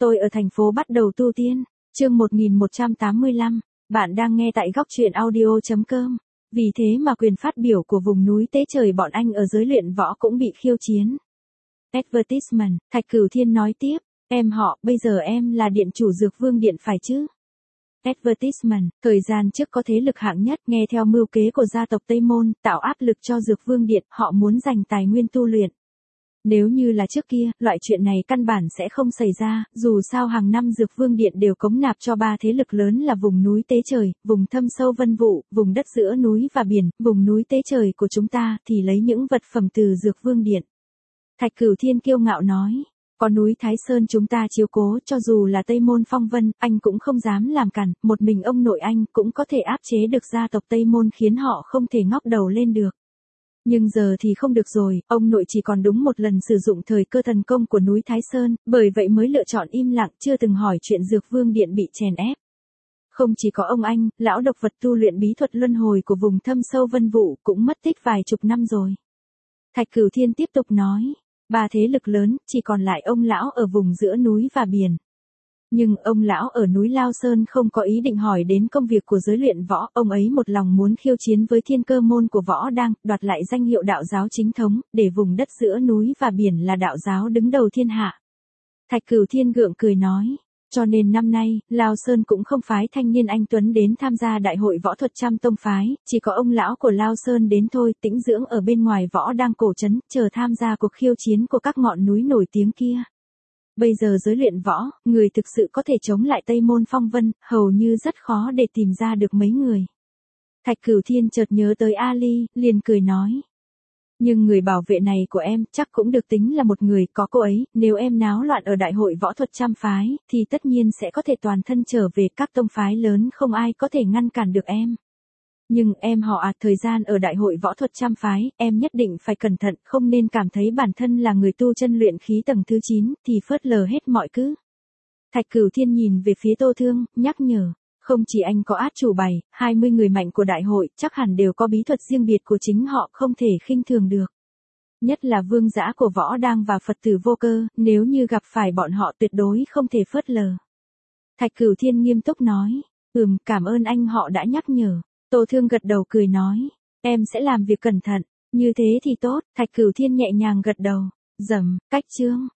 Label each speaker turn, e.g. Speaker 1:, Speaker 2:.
Speaker 1: Tôi ở thành phố bắt đầu tu tiên. Chương 1185. Bạn đang nghe tại góc truyện audio.com. Vì thế mà quyền phát biểu của vùng núi Tế Trời bọn anh ở giới luyện võ cũng bị khiêu chiến. Advertisement, Thạch Cửu Thiên nói tiếp. Em họ, bây giờ em là điện chủ Dược Vương Điện phải chứ? Advertisement, thời gian trước có thế lực hạng nhất nghe theo mưu kế của gia tộc Tây Môn, tạo áp lực cho Dược Vương Điện, họ muốn giành tài nguyên tu luyện. Nếu như là trước kia, loại chuyện này căn bản sẽ không xảy ra, dù sao hàng năm Dược Vương Điện đều cống nạp cho ba thế lực lớn là vùng núi Tế Trời, vùng thâm sâu vân vụ, vùng đất giữa núi và biển, vùng núi Tế Trời của chúng ta thì lấy những vật phẩm từ Dược Vương Điện. Thạch Cửu Thiên kiêu ngạo nói, có núi Thái Sơn chúng ta chiếu cố, cho dù là Tây Môn Phong Vân, anh cũng không dám làm cản, một mình ông nội anh cũng có thể áp chế được gia tộc Tây Môn khiến họ không thể ngóc đầu lên được. Nhưng giờ thì không được rồi, ông nội chỉ còn đúng một lần sử dụng thời cơ thần công của núi Thái Sơn, bởi vậy mới lựa chọn im lặng, chưa từng hỏi chuyện Dược Vương Điện bị chèn ép. Không chỉ có ông anh, lão độc vật tu luyện bí thuật luân hồi của vùng thâm sâu vân vụ cũng mất tích vài chục năm rồi. Thạch Cửu Thiên tiếp tục nói, ba thế lực lớn, chỉ còn lại ông lão ở vùng giữa núi và biển. Nhưng ông lão ở núi Lao Sơn không có ý định hỏi đến công việc của giới luyện võ, ông ấy một lòng muốn khiêu chiến với thiên cơ môn của võ đang, đoạt lại danh hiệu đạo giáo chính thống, để vùng đất giữa núi và biển là đạo giáo đứng đầu thiên hạ. Thạch Cửu Thiên gượng cười nói, cho nên năm nay, Lao Sơn cũng không phái thanh niên anh Tuấn đến tham gia đại hội võ thuật trăm tông phái, chỉ có ông lão của Lao Sơn đến thôi, tĩnh dưỡng ở bên ngoài võ đang cổ trấn, chờ tham gia cuộc khiêu chiến của các ngọn núi nổi tiếng kia. Bây giờ giới luyện võ, người thực sự có thể chống lại Tây Môn Phong Vân, hầu như rất khó để tìm ra được mấy người. Thạch Cửu Thiên chợt nhớ tới Ali, liền cười nói. Nhưng người bảo vệ này của em chắc cũng được tính là một người, có cô ấy, nếu em náo loạn ở đại hội võ thuật trăm phái, thì tất nhiên sẽ có thể toàn thân trở về các tông phái lớn, không ai có thể ngăn cản được em. Nhưng em họ thời gian ở đại hội võ thuật trăm phái, em nhất định phải cẩn thận, không nên cảm thấy bản thân là người tu chân luyện khí tầng thứ 9, thì phớt lờ hết mọi thứ. Thạch Cửu Thiên nhìn về phía Tô Thương, nhắc nhở, không chỉ anh có át chủ bài, 20 người mạnh của đại hội, chắc hẳn đều có bí thuật riêng biệt của chính họ, không thể khinh thường được. Nhất là vương dã của võ đang và Phật tử Vô Cơ, nếu như gặp phải bọn họ tuyệt đối không thể phớt lờ. Thạch Cửu Thiên nghiêm túc nói, cảm ơn anh họ đã nhắc nhở. Tô Thương gật đầu cười nói, em sẽ làm việc cẩn thận, như thế thì tốt. Thạch Cửu Thiên nhẹ nhàng gật đầu, cách chương.